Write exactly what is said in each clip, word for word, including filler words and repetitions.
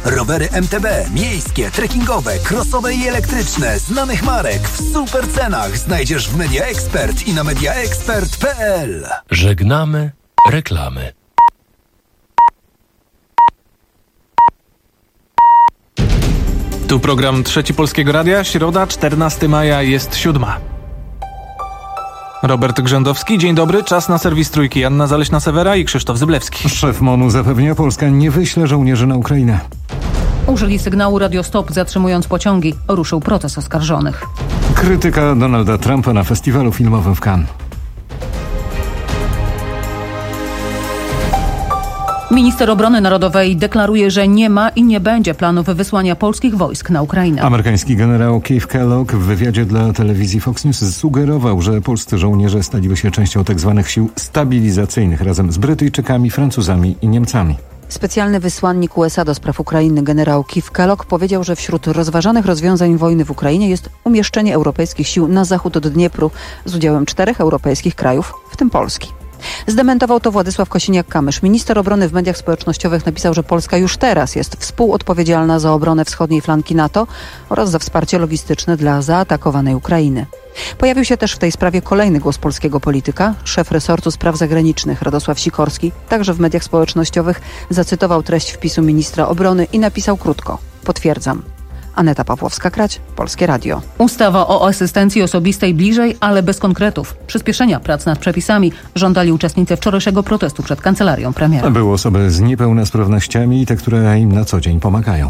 Rowery M T B, miejskie, trekkingowe, crossowe i elektryczne, znanych marek w super cenach znajdziesz w Media Expert i na media expert kropka p l. Żegnamy reklamy. Tu program Trzeci Polskiego Radia, środa, czternastego maja, jest siódma. Robert Grzędowski, dzień dobry, czas na serwis Trójki. Anna Zaleśna-Sewera i Krzysztof Zyblewski. Szef MON-u zapewnia, Polska nie wyśle żołnierzy na Ukrainę. Użyli sygnału Radio Stop, zatrzymując pociągi. Ruszył proces oskarżonych. Krytyka Donalda Trumpa na festiwalu filmowym w Cannes. Minister Obrony Narodowej deklaruje, że nie ma i nie będzie planów wysłania polskich wojsk na Ukrainę. Amerykański generał Keith Kellogg w wywiadzie dla telewizji Fox News sugerował, że polscy żołnierze staliby się częścią tzw. sił stabilizacyjnych razem z Brytyjczykami, Francuzami i Niemcami. Specjalny wysłannik U S A do spraw Ukrainy generał Keith Kellogg powiedział, że wśród rozważanych rozwiązań wojny w Ukrainie jest umieszczenie europejskich sił na zachód od Dniepru z udziałem czterech europejskich krajów, w tym Polski. Zdementował to Władysław Kosiniak-Kamysz. Minister obrony w mediach społecznościowych napisał, że Polska już teraz jest współodpowiedzialna za obronę wschodniej flanki NATO oraz za wsparcie logistyczne dla zaatakowanej Ukrainy. Pojawił się też w tej sprawie kolejny głos polskiego polityka. Szef resortu spraw zagranicznych Radosław Sikorski także w mediach społecznościowych zacytował treść wpisu ministra obrony i napisał krótko: potwierdzam. Aneta Pawłowska-Krać, Polskie Radio. Ustawa o asystencji osobistej bliżej, ale bez konkretów. Przyspieszenia prac nad przepisami żądali uczestnicy wczorajszego protestu przed kancelarią premiera. Były osoby z niepełnosprawnościami i te, które im na co dzień pomagają.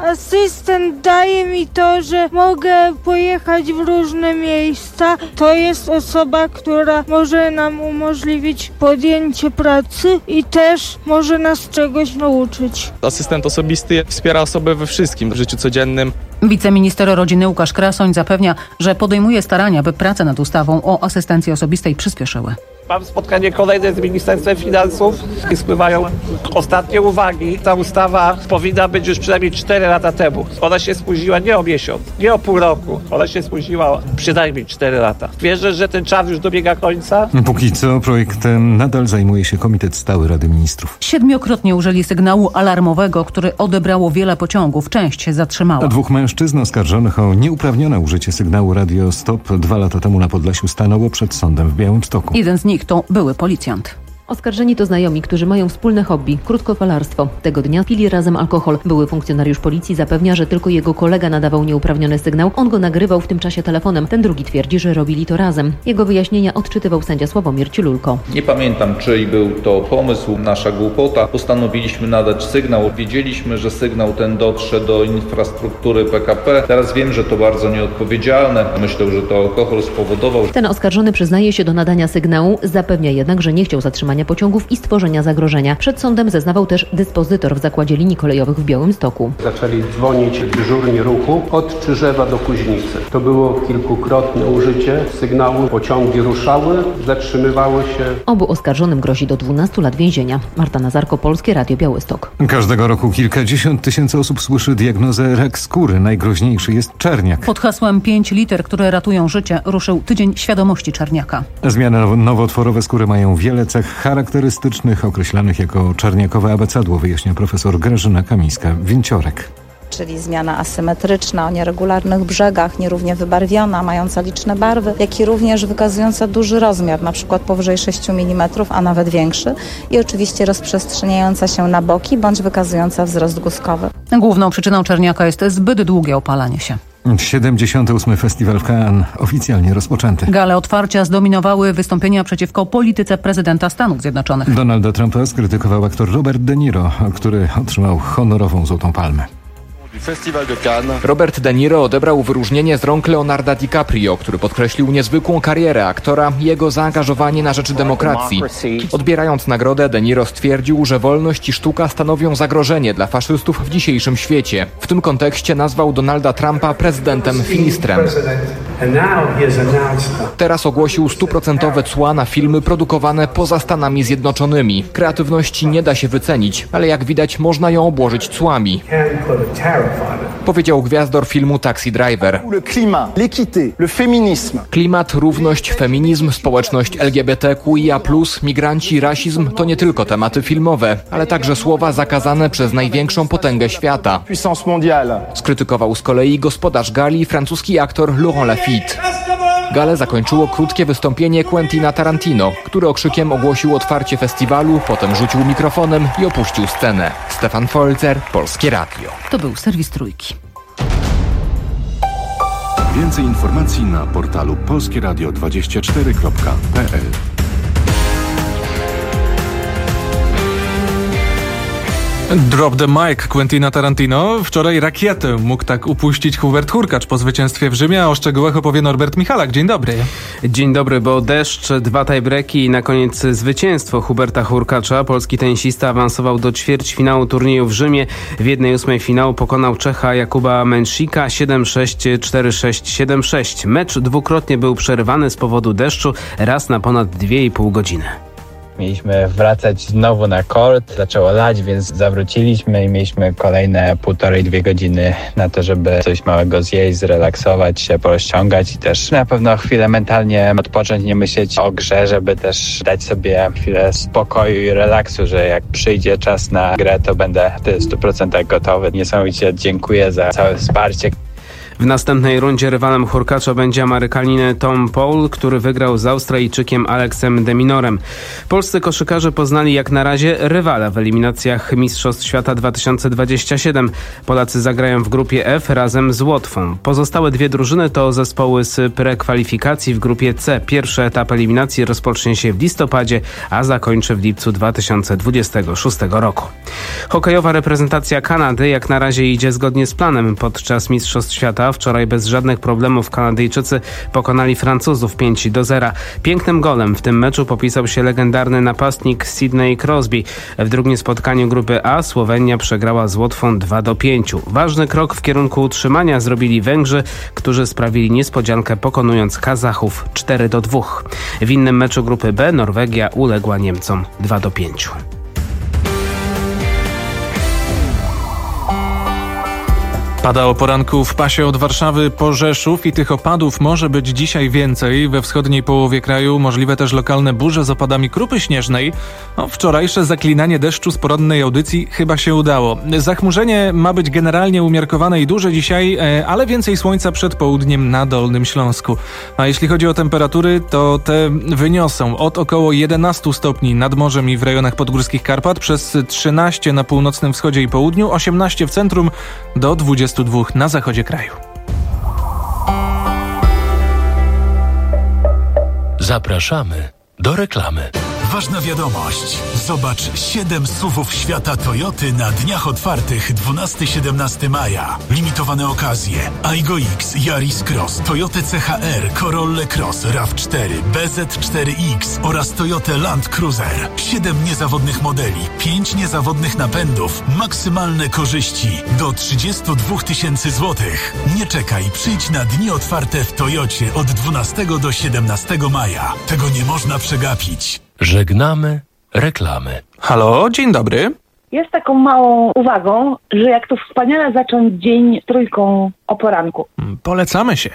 Asystent daje mi to, że mogę pojechać w różne miejsca. To jest osoba, która może nam umożliwić podjęcie pracy i też może nas czegoś nauczyć. Asystent osobisty wspiera osobę we wszystkim, w życiu codziennym. Wiceminister rodziny Łukasz Krasoń zapewnia, że podejmuje starania, by prace nad ustawą o asystencji osobistej przyspieszyły. Mam spotkanie kolejne z Ministerstwem Finansów i spływają ostatnie uwagi. Ta ustawa powinna być już przynajmniej cztery lata temu. Ona się spóźniła nie o miesiąc, nie o pół roku. Ona się spóźniła przynajmniej cztery lata. Wierzę, że ten czas już dobiega końca. Póki co projektem nadal zajmuje się Komitet Stały Rady Ministrów. Siedmiokrotnie użyli sygnału alarmowego, który odebrało wiele pociągów. Część się zatrzymała. Dwóch mężczyzn oskarżonych o nieuprawnione użycie sygnału Radio Stop dwa lata temu na Podlasiu stanęło przed sądem w Białymstoku. Jeden z nich to były policjant. Oskarżeni to znajomi, którzy mają wspólne hobby – krótkofalarstwo. Tego dnia pili razem alkohol. Były funkcjonariusz policji zapewnia, że tylko jego kolega nadawał nieuprawniony sygnał. On go nagrywał w tym czasie telefonem. Ten drugi twierdzi, że robili to razem. Jego wyjaśnienia odczytywał sędzia Sławomir Ciululko. Nie pamiętam, czyj był to pomysł, nasza głupota. Postanowiliśmy nadać sygnał. Wiedzieliśmy, że sygnał ten dotrze do infrastruktury P K P. Teraz wiem, że to bardzo nieodpowiedzialne. Myślę, że to alkohol spowodował. Ten oskarżony przyznaje się do nadania sygnału, zapewnia jednak, że nie chciał zatrzymania pociągów i stworzenia zagrożenia. Przed sądem zeznawał też dyspozytor w zakładzie linii kolejowych w Białymstoku. Zaczęli dzwonić dyżurni ruchu od Czyżewa do Kuźnicy. To było kilkukrotne użycie sygnału. Pociągi ruszały, zatrzymywały się. Obu oskarżonym grozi do dwunastu lat więzienia. Marta Nazarko, Polskie Radio, Białystok. Każdego roku kilkadziesiąt tysięcy osób słyszy diagnozę rak skóry. Najgroźniejszy jest czerniak. Pod hasłem pięć liter, które ratują życie, ruszył Tydzień Świadomości Czerniaka. Zmiany nowotworowe skóry mają wiele cech charakterystycznych, określanych jako czerniakowe abecadło, wyjaśnia profesor Grażyna Kamińska-Winciorek. Czyli zmiana asymetryczna, o nieregularnych brzegach, nierównie wybarwiona, mająca liczne barwy, jak i również wykazująca duży rozmiar, na przykład powyżej sześciu milimetrów, a nawet większy, i oczywiście rozprzestrzeniająca się na boki, bądź wykazująca wzrost guskowy. Główną przyczyną czerniaka jest zbyt długie opalanie się. siedemdziesiąty ósmy Festiwal w Cannes oficjalnie rozpoczęty. Gale otwarcia zdominowały wystąpienia przeciwko polityce prezydenta Stanów Zjednoczonych. Donalda Trumpa skrytykował aktor Robert De Niro, który otrzymał honorową Złotą Palmę. Robert De Niro odebrał wyróżnienie z rąk Leonarda DiCaprio, który podkreślił niezwykłą karierę aktora i jego zaangażowanie na rzecz demokracji. Odbierając nagrodę, De Niro stwierdził, że wolność i sztuka stanowią zagrożenie dla faszystów w dzisiejszym świecie. W tym kontekście nazwał Donalda Trumpa prezydentem Filistrem. Teraz ogłosił stuprocentowe cła na filmy produkowane poza Stanami Zjednoczonymi. Kreatywności nie da się wycenić, ale jak widać można ją obłożyć cłami. Powiedział gwiazdor filmu Taxi Driver. Klimat, równość, feminizm, społeczność L G B T Q I A plus, migranci, rasizm to nie tylko tematy filmowe, ale także słowa zakazane przez największą potęgę świata. Skrytykował z kolei gospodarz gali, francuski aktor Laurent Lafitte. Galę zakończyło krótkie wystąpienie Quentina Tarantino, który okrzykiem ogłosił otwarcie festiwalu, potem rzucił mikrofonem i opuścił scenę. Stefan Folzer, Polskie Radio. To był serwis Trójki. Więcej informacji na portalu polskieradio dwadzieścia cztery kropka p l. Drop the mic Quentina Tarantino. Wczoraj rakietę mógł tak upuścić Hubert Hurkacz po zwycięstwie w Rzymie, a o szczegółach opowie Norbert Michalak. Dzień dobry. Dzień dobry, bo deszcz, dwa tiebreaki i na koniec zwycięstwo Huberta Hurkacza. Polski tenisista awansował do ćwierćfinału turnieju w Rzymie. W jednej ósmej finału pokonał Czecha Jakuba Męsika siedem sześć, cztery sześć, siedem sześć. Mecz dwukrotnie był przerwany z powodu deszczu, raz na ponad dwie i pół godziny. Mieliśmy wracać znowu na kort, zaczęło lać, więc zawróciliśmy i mieliśmy kolejne półtorej, dwie godziny na to, żeby coś małego zjeść, zrelaksować się, porozciągać i też na pewno chwilę mentalnie odpocząć, nie myśleć o grze, żeby też dać sobie chwilę spokoju i relaksu, że jak przyjdzie czas na grę, to będę w stu procentach gotowy. Niesamowicie dziękuję za całe wsparcie. W następnej rundzie rywalem Hurkacza będzie Amerykanin Tom Paul, który wygrał z Australijczykiem Alexem de Minorem. Polscy koszykarze poznali jak na razie rywala w eliminacjach Mistrzostw Świata dwa tysiące dwudziestego siódmego. Polacy zagrają w grupie F razem z Łotwą. Pozostałe dwie drużyny to zespoły z prekwalifikacji w grupie C. Pierwszy etap eliminacji rozpocznie się w listopadzie, a zakończy w lipcu dwa tysiące dwudziestego szóstego roku. Hokejowa reprezentacja Kanady jak na razie idzie zgodnie z planem podczas Mistrzostw Świata. Wczoraj bez żadnych problemów Kanadyjczycy pokonali Francuzów pięć do zera. Pięknym golem w tym meczu popisał się legendarny napastnik Sidney Crosby. W drugim spotkaniu grupy A Słowenia przegrała z Łotwą dwa do pięciu. Ważny krok w kierunku utrzymania zrobili Węgrzy, którzy sprawili niespodziankę pokonując Kazachów cztery do dwóch. W innym meczu grupy B Norwegia uległa Niemcom dwa do pięciu. Pada o poranku w pasie od Warszawy po Rzeszów i tych opadów może być dzisiaj więcej. We wschodniej połowie kraju możliwe też lokalne burze z opadami krupy śnieżnej. No, wczorajsze zaklinanie deszczu z porannej audycji chyba się udało. Zachmurzenie ma być generalnie umiarkowane i duże dzisiaj, ale więcej słońca przed południem na Dolnym Śląsku. A jeśli chodzi o temperatury, to te wyniosą od około jedenastu stopni nad morzem i w rejonach podgórskich Karpat, przez trzynaście na północnym wschodzie i południu, osiemnaście w centrum do dwudziestu dwóch na zachodzie kraju. Zapraszamy do reklamy. Ważna wiadomość. Zobacz siedem suwów świata Toyoty na dniach otwartych dwunastego do siedemnastego maja. Limitowane okazje. Aygo X, Yaris Cross, Toyota C H R, Corolla Cross, RAV cztery, B Z cztery X oraz Toyota Land Cruiser. siedem niezawodnych modeli, pięć niezawodnych napędów, maksymalne korzyści do trzydziestu dwóch tysięcy złotych. Nie czekaj, przyjdź na dni otwarte w Toyocie od dwunastego do siedemnastego maja. Tego nie można przegapić. Żegnamy reklamy. Halo, dzień dobry. Jest taką małą uwagą, że jak to wspaniale zacząć dzień trójką o poranku. Polecamy się.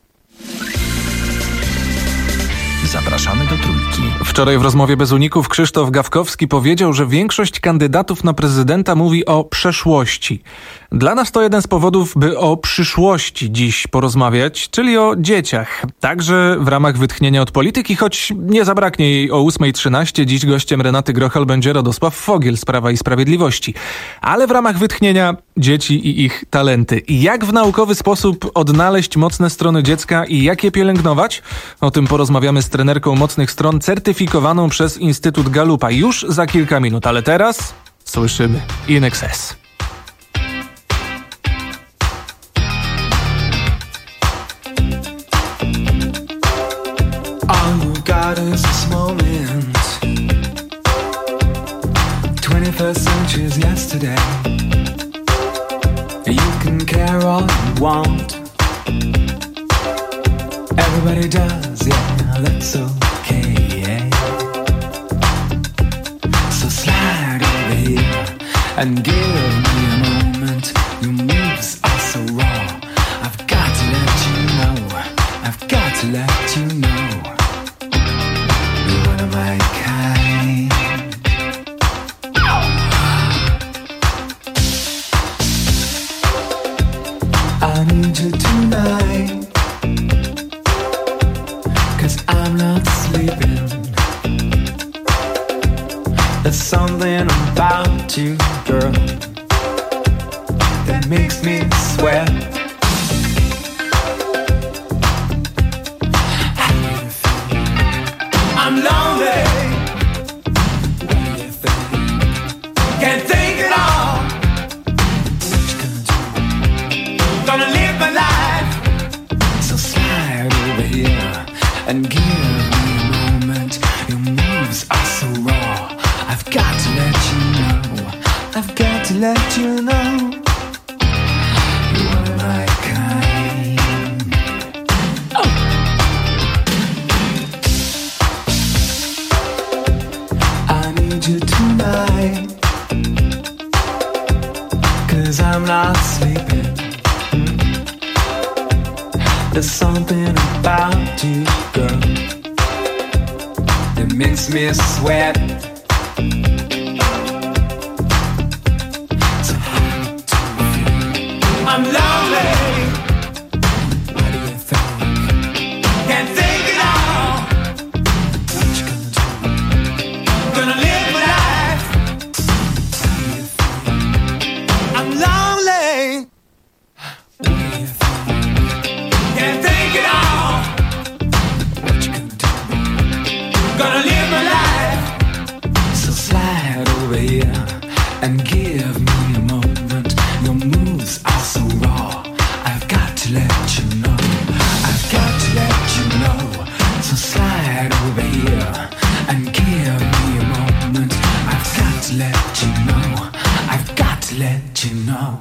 Zapraszamy do Trójki. Wczoraj w rozmowie bez uników Krzysztof Gawkowski powiedział, że większość kandydatów na prezydenta mówi o przeszłości. Dla nas to jeden z powodów, by o przyszłości dziś porozmawiać, czyli o dzieciach. Także w ramach wytchnienia od polityki, choć nie zabraknie jej o ósma trzynaście. Dziś gościem Renaty Grochal będzie Radosław Fogiel z Prawa i Sprawiedliwości. Ale w ramach wytchnienia dzieci i ich talenty. I jak w naukowy sposób odnaleźć mocne strony dziecka i jak je pielęgnować? O tym porozmawiamy z trenerką mocnych stron certyfikowaną przez Instytut Gallupa już za kilka minut. Ale teraz słyszymy In Excess. God is this moment. twenty-first century is yesterday. You can care all you want. Everybody does, yeah, that's okay, yeah. So slide over here and give me a moment. You move I need you tonight, 'cause I'm not sleeping. There's something about you, girl, that makes me sweat. I'm lonely. What do you think? Can't take it all. What you gonna do? Gonna live my life. So slide over here and give me a moment. Your moves are so raw. I've got to let you know. I've got to let you know. You are my kind. Oh. I need you tonight, 'cause I'm not sleeping. There's something about you, girl, that makes me sweat. So hard to feel. I'm lonely. What do you think? Can't think it all. What you gonna do? Gonna live my life. What do you think? I'm lonely. What do you think? Can't think it all. What you gonna do? Gonna live my life. So slide over here and give me a moment. Your moves are so raw. I've got to let you know. I've got to let you know. So slide over here and give me a moment. I've got to let you know. I've got to let you know.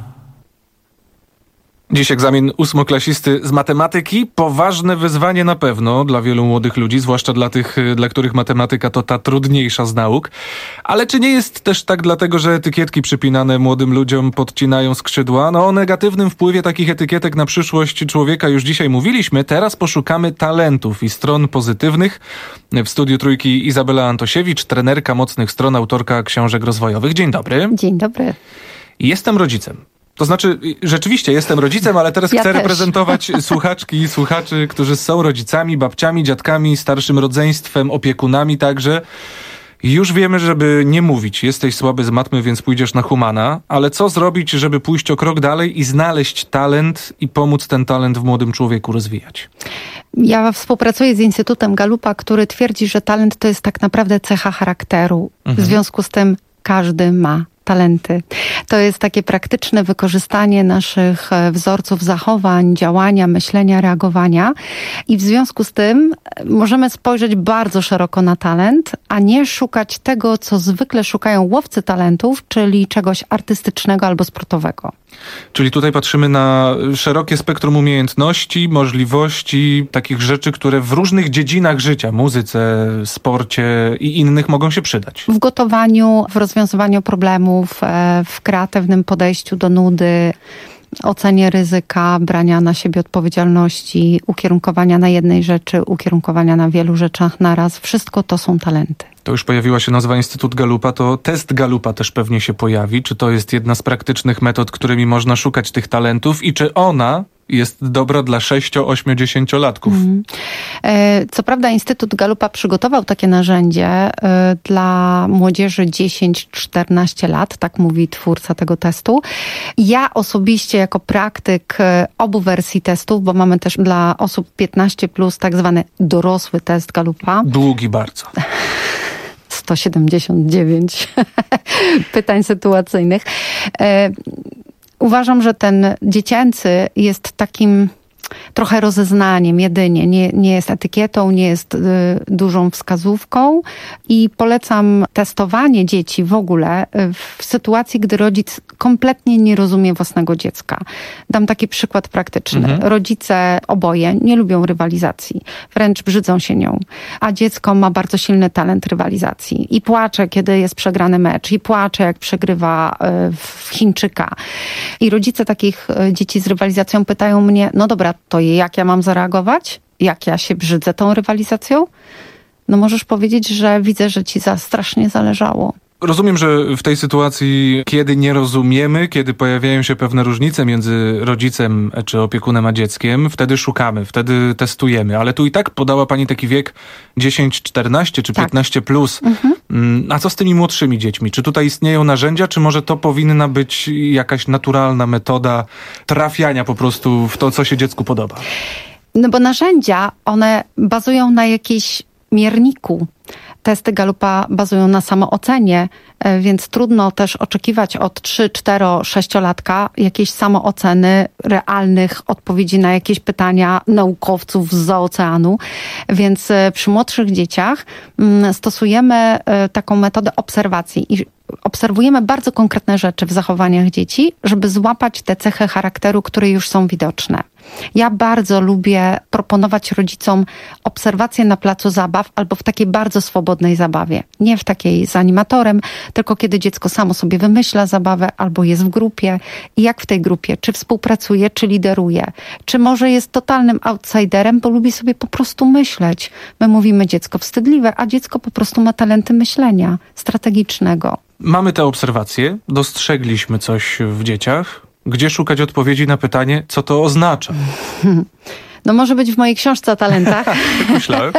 Dziś egzamin ósmoklasisty z matematyki. Poważne wyzwanie na pewno dla wielu młodych ludzi, zwłaszcza dla tych, dla których matematyka to ta trudniejsza z nauk. Ale czy nie jest też tak dlatego, że etykietki przypinane młodym ludziom podcinają skrzydła? No o negatywnym wpływie takich etykietek na przyszłość człowieka już dzisiaj mówiliśmy. Teraz poszukamy talentów i stron pozytywnych. W studiu Trójki Izabela Antosiewicz, trenerka mocnych stron, autorka książek rozwojowych. Dzień dobry. Dzień dobry. Jestem rodzicem. To znaczy, rzeczywiście jestem rodzicem, ale teraz ja chcę też. reprezentować słuchaczki i słuchaczy, którzy są rodzicami, babciami, dziadkami, starszym rodzeństwem, opiekunami także. Już wiemy, żeby nie mówić, jesteś słaby z matmy, więc pójdziesz na humana, ale co zrobić, żeby pójść o krok dalej i znaleźć talent i pomóc ten talent w młodym człowieku rozwijać? Ja współpracuję z Instytutem Gallupa, który twierdzi, że talent to jest tak naprawdę cecha charakteru. Mhm. W związku z tym każdy ma talenty. To jest takie praktyczne wykorzystanie naszych wzorców zachowań, działania, myślenia, reagowania i w związku z tym możemy spojrzeć bardzo szeroko na talent, a nie szukać tego, co zwykle szukają łowcy talentów, czyli czegoś artystycznego albo sportowego. Czyli tutaj patrzymy na szerokie spektrum umiejętności, możliwości, takich rzeczy, które w różnych dziedzinach życia, muzyce, sporcie i innych mogą się przydać. W gotowaniu, w rozwiązywaniu problemów, w kreatywnym podejściu do nudy, ocenie ryzyka, brania na siebie odpowiedzialności, ukierunkowania na jednej rzeczy, ukierunkowania na wielu rzeczach naraz. Wszystko to są talenty. To już pojawiła się nazwa Instytut Gallupa, to test Gallupa też pewnie się pojawi. Czy to jest jedna z praktycznych metod, którymi można szukać tych talentów i czy ona jest dobra dla sześcio-ośmiodziesięciolatków? Mm. Co prawda Instytut Gallupa przygotował takie narzędzie dla młodzieży dziesięć czternaście lat, tak mówi twórca tego testu. Ja osobiście jako praktyk obu wersji testów, bo mamy też dla osób piętnaście plus tak zwany dorosły test Gallupa. Długi bardzo. sto siedemdziesiąt dziewięć pytań sytuacyjnych. Uważam, że ten dziecięcy jest takim trochę rozeznaniem jedynie, nie, nie jest etykietą, nie jest y, dużą wskazówką i polecam testowanie dzieci w ogóle y, w sytuacji, gdy rodzic kompletnie nie rozumie własnego dziecka. Dam taki przykład praktyczny. Mhm. Rodzice oboje nie lubią rywalizacji, wręcz brzydzą się nią, a dziecko ma bardzo silny talent rywalizacji i płacze, kiedy jest przegrany mecz i płacze, jak przegrywa y, w Chińczyka. I rodzice takich y, dzieci z rywalizacją pytają mnie, no dobra, to jak ja mam zareagować? Jak ja się brzydzę tą rywalizacją? No możesz powiedzieć, że widzę, że ci za strasznie zależało. Rozumiem, że w tej sytuacji, kiedy nie rozumiemy, kiedy pojawiają się pewne różnice między rodzicem czy opiekunem a dzieckiem, wtedy szukamy, wtedy testujemy. Ale tu i tak podała pani taki wiek dziesięć, czternaście czy tak. piętnaście plus. Mhm. A co z tymi młodszymi dziećmi? Czy tutaj istnieją narzędzia, czy może to powinna być jakaś naturalna metoda trafiania po prostu w to, co się dziecku podoba? No bo narzędzia, one bazują na jakiejś mierniku. Testy Gallupa bazują na samoocenie, więc trudno też oczekiwać od trzy, cztery, sześciolatka jakiejś samooceny, realnych odpowiedzi na jakieś pytania naukowców z zooceanu. Więc przy młodszych dzieciach stosujemy taką metodę obserwacji i obserwujemy bardzo konkretne rzeczy w zachowaniach dzieci, żeby złapać te cechy charakteru, które już są widoczne. Ja bardzo lubię proponować rodzicom obserwacje na placu zabaw albo w takiej bardzo swobodnej zabawie. Nie w takiej z animatorem, tylko kiedy dziecko samo sobie wymyśla zabawę albo jest w grupie i jak w tej grupie, czy współpracuje, czy lideruje, czy może jest totalnym outsiderem, bo lubi sobie po prostu myśleć. My mówimy dziecko wstydliwe, a dziecko po prostu ma talenty myślenia strategicznego. Mamy te obserwacje, dostrzegliśmy coś w dzieciach. Gdzie szukać odpowiedzi na pytanie, co to oznacza? No może być w mojej książce o talentach. Myślałem.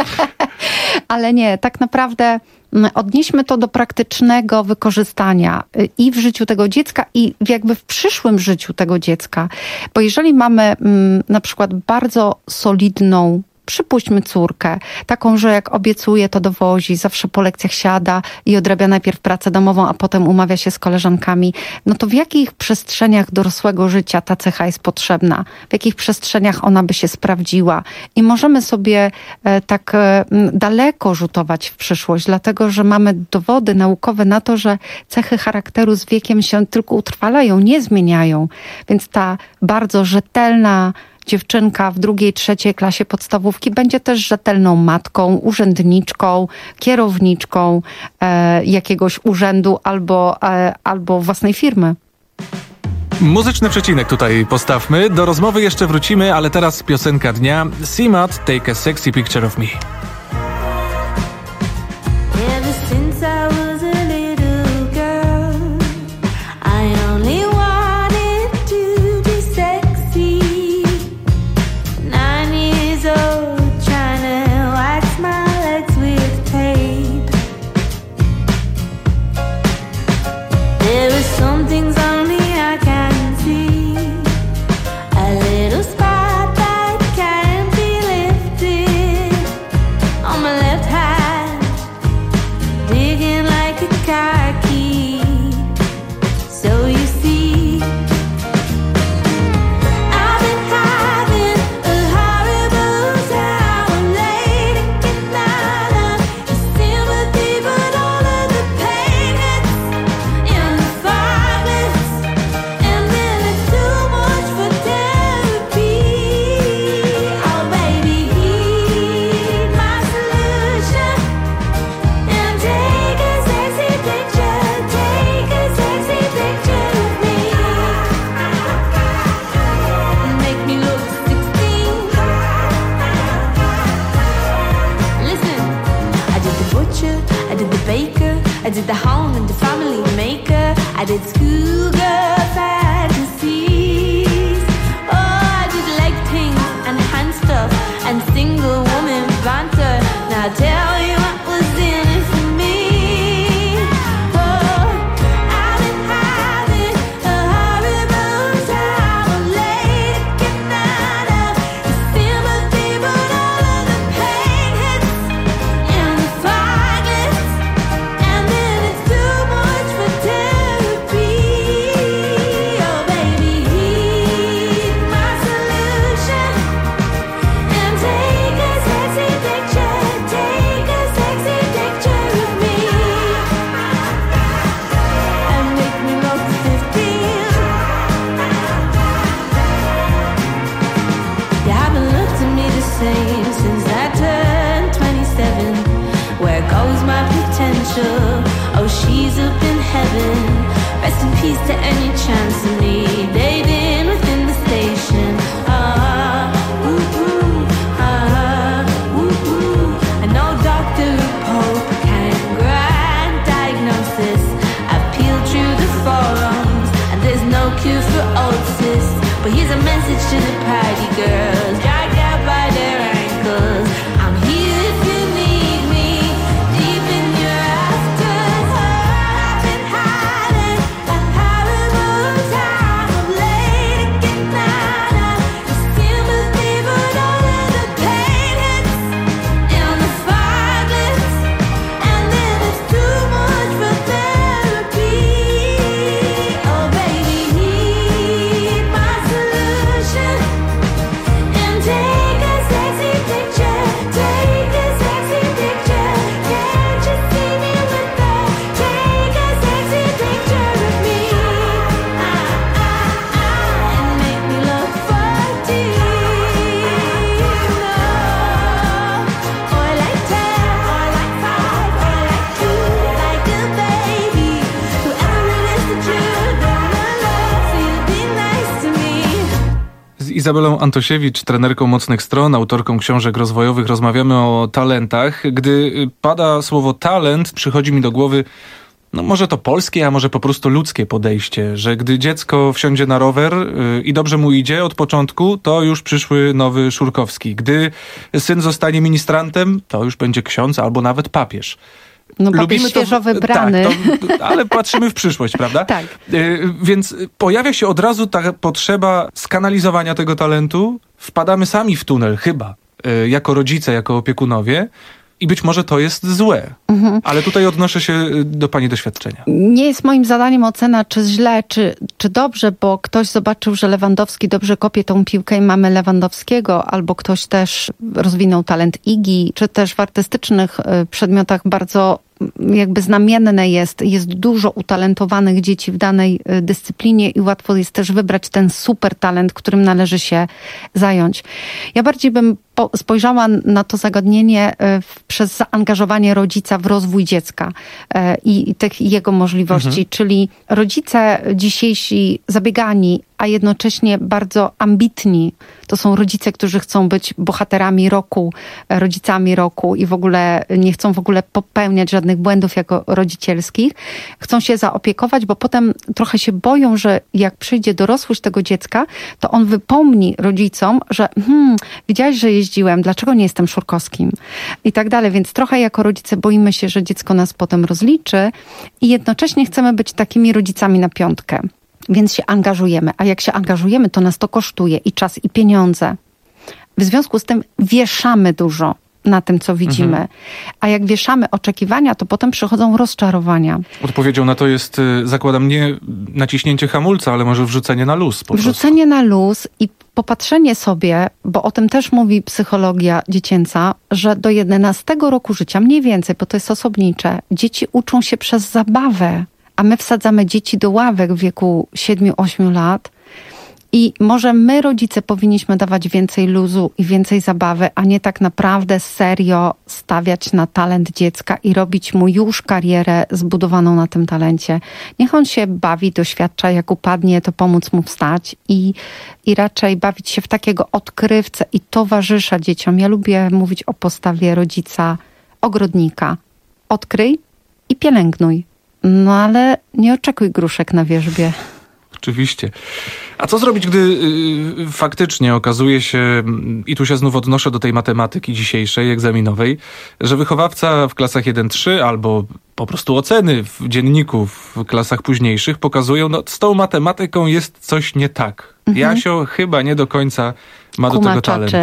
Ale nie, tak naprawdę odnieśmy to do praktycznego wykorzystania i w życiu tego dziecka, i jakby w przyszłym życiu tego dziecka. Bo jeżeli mamy na przykład bardzo solidną, przypuśćmy córkę, taką, że jak obiecuje, to dowozi, zawsze po lekcjach siada i odrabia najpierw pracę domową, a potem umawia się z koleżankami, no to w jakich przestrzeniach dorosłego życia ta cecha jest potrzebna? W jakich przestrzeniach ona by się sprawdziła? I możemy sobie e, tak e, daleko rzutować w przyszłość, dlatego, że mamy dowody naukowe na to, że cechy charakteru z wiekiem się tylko utrwalają, nie zmieniają. Więc ta bardzo rzetelna dziewczynka w drugiej, trzeciej klasie podstawówki będzie też rzetelną matką, urzędniczką, kierowniczką e, jakiegoś urzędu albo, e, albo własnej firmy. Muzyczny przecinek tutaj postawmy. Do rozmowy jeszcze wrócimy, ale teraz piosenka dnia. C-Mat, Take a Sexy Picture of Me. Diagnosis But here's a message to the party girls, dragged out by their ankles. I'm here if you need me, deep in your rafters. I've been hiding a horrible time of late to get louder. You still believe it all in the pain hits and the fire glitz, and then it's too much for therapy. Oh baby, heed my solution and take a sexy picture, take a sexy picture. Can't you see me with that? Take a sexy picture of me, ah, ah, ah, and make me look forty. Or like ten, or like five, or like two, like a baby. Whoever is the truth, gonna love you, be nice to me. Z Izabelą Antosiewicz, trenerką Mocnych Stron, autorką książek rozwojowych, rozmawiamy o talentach. Gdy pada słowo talent, przychodzi mi do głowy, no może to polskie, a może po prostu ludzkie podejście, że gdy dziecko wsiądzie na rower yy, i dobrze mu idzie od początku, to już przyszły nowy Szurkowski. Gdy syn zostanie ministrantem, to już będzie ksiądz albo nawet papież. No papież świeżo wybrany. Tak, to, ale patrzymy w przyszłość, prawda? Tak. Y, więc pojawia się od razu ta potrzeba skanalizowania tego talentu. Wpadamy sami w tunel, chyba, y, jako rodzice, jako opiekunowie. I być może to jest złe. Mhm. Ale tutaj odnoszę się do pani doświadczenia. Nie jest moim zadaniem ocena, czy źle, czy, czy dobrze, bo ktoś zobaczył, że Lewandowski dobrze kopie tą piłkę i mamy Lewandowskiego, albo ktoś też rozwinął talent Igi, czy też w artystycznych przedmiotach bardzo jakby znamienne jest, jest dużo utalentowanych dzieci w danej dyscyplinie i łatwo jest też wybrać ten super talent, którym należy się zająć. Ja bardziej bym spojrzała na to zagadnienie przez zaangażowanie rodzica w rozwój dziecka i tych jego możliwości, mhm. czyli rodzice dzisiejsi zabiegani, a jednocześnie bardzo ambitni. To są rodzice, którzy chcą być bohaterami roku, rodzicami roku i w ogóle nie chcą w ogóle popełniać żadnych błędów jako rodzicielskich. Chcą się zaopiekować, bo potem trochę się boją, że jak przyjdzie dorosłość tego dziecka, to on wypomni rodzicom, że hmm, widziałeś, że jeździłem, dlaczego nie jestem Szurkowskim? I tak dalej. Więc trochę jako rodzice boimy się, że dziecko nas potem rozliczy i jednocześnie chcemy być takimi rodzicami na piątkę. Więc się angażujemy, a jak się angażujemy, to nas to kosztuje i czas, i pieniądze. W związku z tym wieszamy dużo na tym, co widzimy. Mhm. A jak wieszamy oczekiwania, to potem przychodzą rozczarowania. Odpowiedzią na to jest, zakładam, nie naciśnięcie hamulca, ale może wrzucenie na luz. Po wrzucenie prostu. na luz i popatrzenie sobie, bo o tym też mówi psychologia dziecięca, że do jedenastego roku życia, mniej więcej, bo to jest osobnicze, dzieci uczą się przez zabawę. A my wsadzamy dzieci do ławek w wieku siedmiu ośmiu lat i może my, rodzice, powinniśmy dawać więcej luzu i więcej zabawy, a nie tak naprawdę serio stawiać na talent dziecka i robić mu już karierę zbudowaną na tym talencie. Niech on się bawi, doświadcza, jak upadnie, to pomóc mu wstać i, i raczej bawić się w takiego odkrywcę i towarzysza dzieciom. Ja lubię mówić o postawie rodzica ogrodnika. Odkryj i pielęgnuj. No ale nie oczekuj gruszek na wierzbie. Oczywiście. A co zrobić, gdy y, faktycznie okazuje się, i tu się znów odnoszę do tej matematyki dzisiejszej, egzaminowej, że wychowawca w klasach jeden trzy albo po prostu oceny w dzienniku w klasach późniejszych pokazują, no z tą matematyką jest coś nie tak. Mhm. Jasio chyba nie do końca ma do tego talent.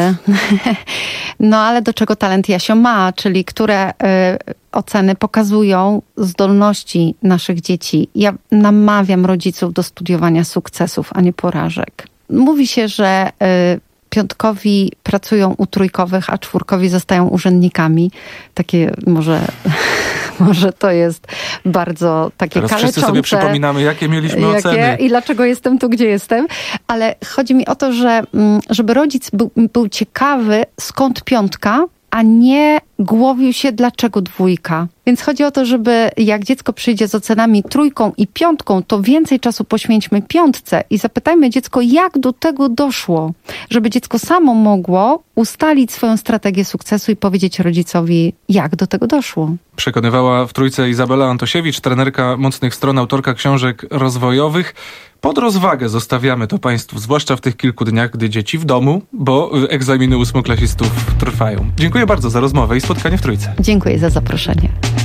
No ale do czego talent Jasio ma, czyli które y, oceny pokazują zdolności naszych dzieci. Ja namawiam rodziców do studiowania sukcesów, a nie porażek. Mówi się, że y, piątkowi pracują u trójkowych, a czwórkowi zostają urzędnikami. Takie może... Może to jest bardzo takie Teraz kaleczące. Wszyscy sobie przypominamy, jakie mieliśmy jakie, oceny. I dlaczego jestem tu, gdzie jestem. Ale chodzi mi o to, że żeby rodzic był, był ciekawy, skąd piątka, a nie głowił się, dlaczego dwójka. Więc chodzi o to, żeby jak dziecko przyjdzie z ocenami trójką i piątką, to więcej czasu poświęćmy piątce i zapytajmy dziecko, jak do tego doszło. Żeby dziecko samo mogło ustalić swoją strategię sukcesu i powiedzieć rodzicowi, jak do tego doszło. Przekonywała w Trójce Izabela Antosiewicz, trenerka Mocnych Stron, autorka książek rozwojowych. Pod rozwagę zostawiamy to Państwu, zwłaszcza w tych kilku dniach, gdy dzieci w domu, bo egzaminy ósmoklasistów trwają. Dziękuję bardzo za rozmowę i spotkanie w Trójce. Dziękuję za zaproszenie.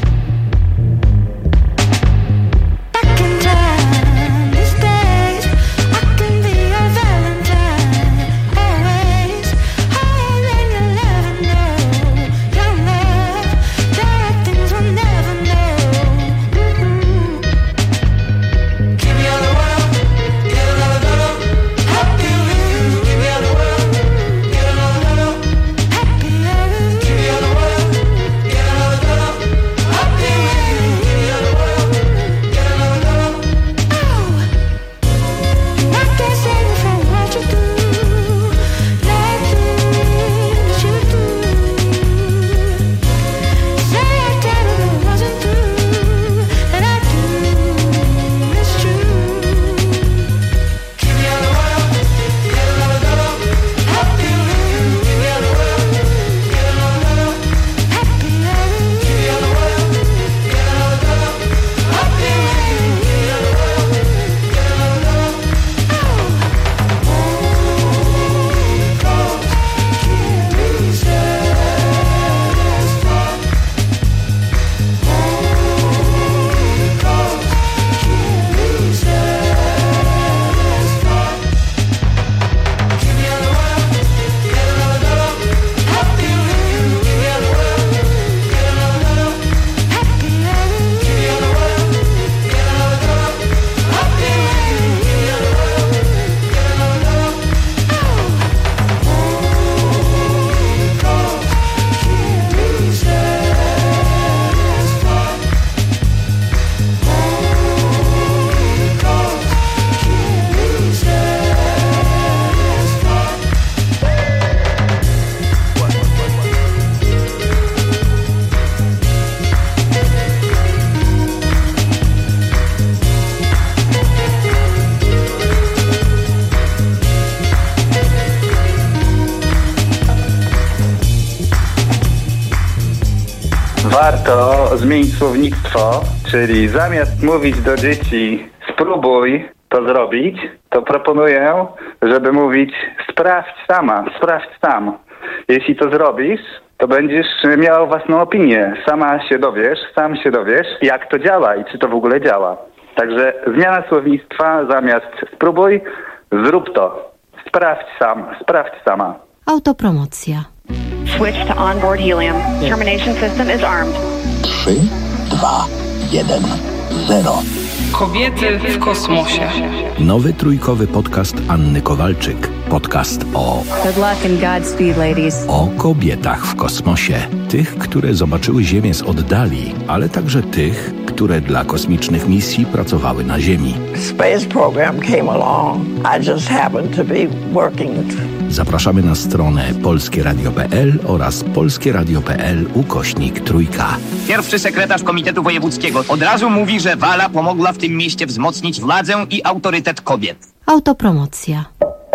Warto zmienić słownictwo, czyli zamiast mówić do dzieci spróbuj to zrobić, to proponuję, żeby mówić sprawdź sama, sprawdź sam. Jeśli to zrobisz, to będziesz miał własną opinię. Sama się dowiesz, sam się dowiesz, jak to działa i czy to w ogóle działa. Także zmiana słownictwa zamiast spróbuj, zrób to. Sprawdź sam, sprawdź sama. Autopromocja. Switch to onboard helium. Termination system is armed. trzy, dwa, jeden, zero. Kobiety w kosmosie. Nowy trójkowy podcast Anny Kowalczyk. Podcast o... Good luck and Godspeed, ladies. O kobietach w kosmosie. Tych, które zobaczyły Ziemię z oddali, ale także tych, które dla kosmicznych misji pracowały na Ziemi. Space program came along. I just happened to be working. Zapraszamy na stronę polskie radio kropka p l oraz polskie radio kropka p l ukośnik trójka. Pierwszy sekretarz Komitetu Wojewódzkiego od razu mówi, że Wala pomogła w tym mieście wzmocnić władzę i autorytet kobiet. Autopromocja.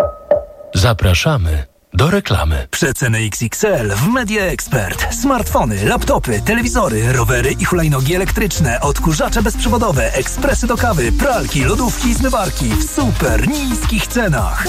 Zapraszamy do reklamy. Przeceny X X L w Media Expert. Smartfony, laptopy, telewizory, rowery i hulajnogi elektryczne, odkurzacze bezprzewodowe, ekspresy do kawy, pralki, lodówki i zmywarki w super niskich cenach.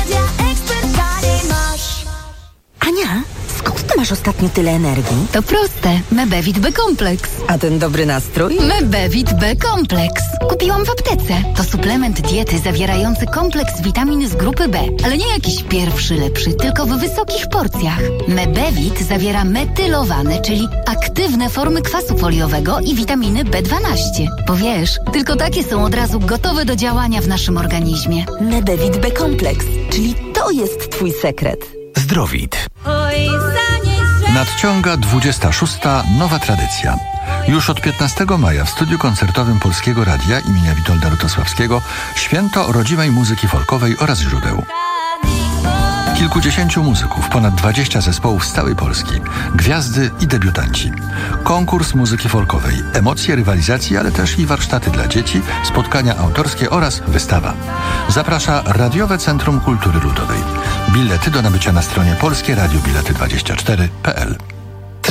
Ania, skąd ty masz ostatnio tyle energii? To proste. Mebevit B-kompleks. A ten dobry nastrój? Mebevit B-kompleks. Kupiłam w aptece. To suplement diety zawierający kompleks witamin z grupy B. Ale nie jakiś pierwszy lepszy, tylko w wysokich porcjach. Mebevit zawiera metylowane, czyli aktywne formy kwasu foliowego i witaminy B dwanaście. Bo wiesz, tylko takie są od razu gotowe do działania w naszym organizmie. Mebevit B-kompleks, czyli to jest twój sekret. Zdrowit. Nadciąga dwudziesta szósta nowa tradycja. Już od piętnastego maja w studiu koncertowym Polskiego Radia imienia Witolda Rutosławskiego święto rodzimej muzyki folkowej oraz źródeł. Kilkudziesięciu muzyków, ponad dwadzieścia zespołów z całej Polski, gwiazdy i debiutanci. Konkurs muzyki folkowej, emocje rywalizacji, ale też i warsztaty dla dzieci, spotkania autorskie oraz wystawa. Zaprasza Radiowe Centrum Kultury Ludowej. Bilety do nabycia na stronie polskie radio bilety dwadzieścia cztery kropka p l.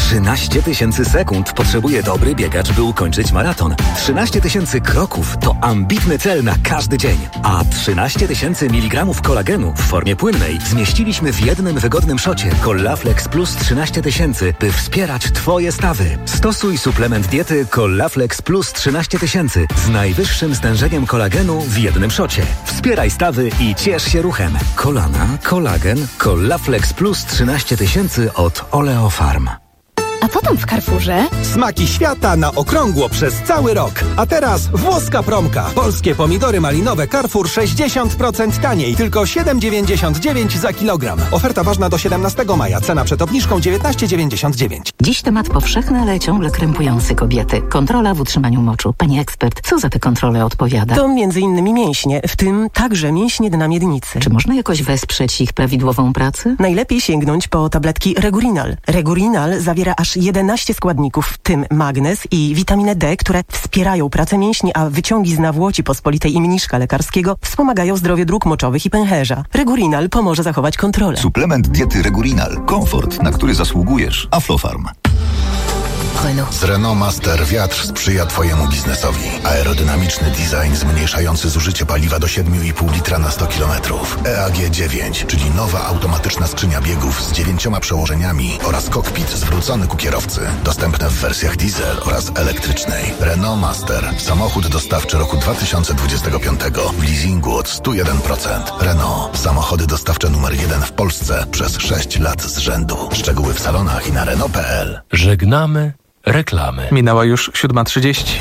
trzynaście tysięcy sekund potrzebuje dobry biegacz, by ukończyć maraton. trzynaście tysięcy kroków to ambitny cel na każdy dzień. A trzynaście tysięcy miligramów kolagenu w formie płynnej zmieściliśmy w jednym wygodnym szocie Collaflex Plus trzynaście tysięcy, by wspierać Twoje stawy. Stosuj suplement diety Collaflex Plus trzynaście tysięcy z najwyższym stężeniem kolagenu w jednym szocie. Wspieraj stawy i ciesz się ruchem. Kolana, kolagen, Collaflex Plus trzynaście tysięcy od Oleofarm. A co tam w Carrefourze? Smaki świata na okrągło przez cały rok. A teraz włoska promka. Polskie pomidory malinowe Carrefour sześćdziesiąt procent taniej. Tylko siedem dziewięćdziesiąt dziewięć za kilogram. Oferta ważna do siedemnastego maja. Cena przed obniżką dziewiętnaście dziewięćdziesiąt dziewięć. Dziś temat powszechny, ale ciągle krępujący kobiety. Kontrola w utrzymaniu moczu. Pani ekspert, co za tę kontrolę odpowiada? To między innymi mięśnie, w tym także mięśnie dna miednicy. Czy można jakoś wesprzeć ich prawidłową pracę? Najlepiej sięgnąć po tabletki Regurinal. Regurinal zawiera aż jedenaście składników, w tym magnez i witaminę D, które wspierają pracę mięśni, a wyciągi z nawłoci pospolitej i mniszka lekarskiego wspomagają zdrowie dróg moczowych i pęcherza. Regurinal pomoże zachować kontrolę. Suplement diety Regurinal. Komfort, na który zasługujesz. Aflofarm. Renault. Z Renault Master wiatr sprzyja Twojemu biznesowi. Aerodynamiczny design zmniejszający zużycie paliwa do siedem i pół litra na sto kilometrów. E A G dziewięć, czyli nowa automatyczna skrzynia biegów z dziewięcioma przełożeniami oraz kokpit zwrócony ku kierowcy. Dostępne w wersjach diesel oraz elektrycznej. Renault Master. Samochód dostawczy roku dwa tysiące dwudziestego piątego. W leasingu od sto jeden procent. Renault. Samochody dostawcze numer jeden w Polsce przez sześć lat z rzędu. Szczegóły w salonach i na Renault kropka p l. Żegnamy reklamy. Minęła już siódma trzydzieści.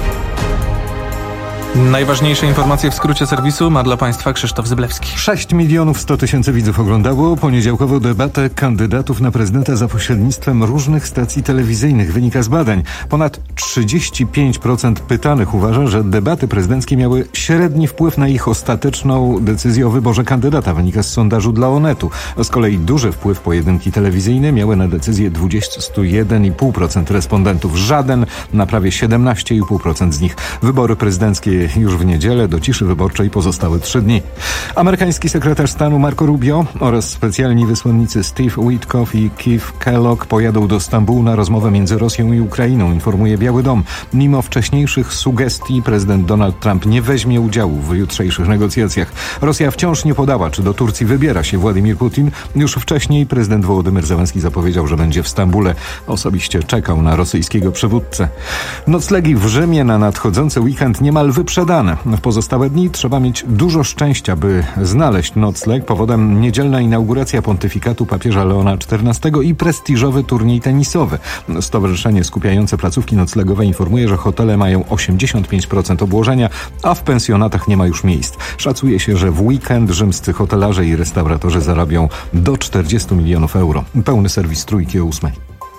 Najważniejsze informacje w skrócie serwisu ma dla Państwa Krzysztof Zyblewski. sześć milionów sto tysięcy widzów oglądało poniedziałkową debatę kandydatów na prezydenta za pośrednictwem różnych stacji telewizyjnych. Wynika z badań. Ponad trzydzieści pięć procent pytanych uważa, że debaty prezydenckie miały średni wpływ na ich ostateczną decyzję o wyborze kandydata. Wynika z sondażu dla Onetu. Z kolei duży wpływ pojedynki telewizyjne miały na decyzję dwadzieścia jeden i pół procent respondentów. Żaden na prawie siedemnaście i pół procent z nich. Wybory prezydenckie już w niedzielę, do ciszy wyborczej pozostały trzy dni. Amerykański sekretarz stanu Marco Rubio oraz specjalni wysłannicy Steve Witkoff i Keith Kellogg pojadą do Stambułu na rozmowę między Rosją i Ukrainą, informuje Biały Dom. Mimo wcześniejszych sugestii prezydent Donald Trump nie weźmie udziału w jutrzejszych negocjacjach. Rosja wciąż nie podała, czy do Turcji wybiera się Władimir Putin. Już wcześniej prezydent Wołodymyr Zełenski zapowiedział, że będzie w Stambule. Osobiście czekał na rosyjskiego przywódcę. Noclegi w Rzymie na nadchodzący weekend niemal wyprzedane. W pozostałe dni trzeba mieć dużo szczęścia, by znaleźć nocleg. Powodem niedzielna inauguracja pontyfikatu papieża Leona czternastego i prestiżowy turniej tenisowy. Stowarzyszenie skupiające placówki noclegowe informuje, że hotele mają osiemdziesiąt pięć procent obłożenia, a w pensjonatach nie ma już miejsc. Szacuje się, że w weekend rzymscy hotelarze i restauratorzy zarabią do czterdzieści milionów euro. Pełny serwis Trójki o ósmej.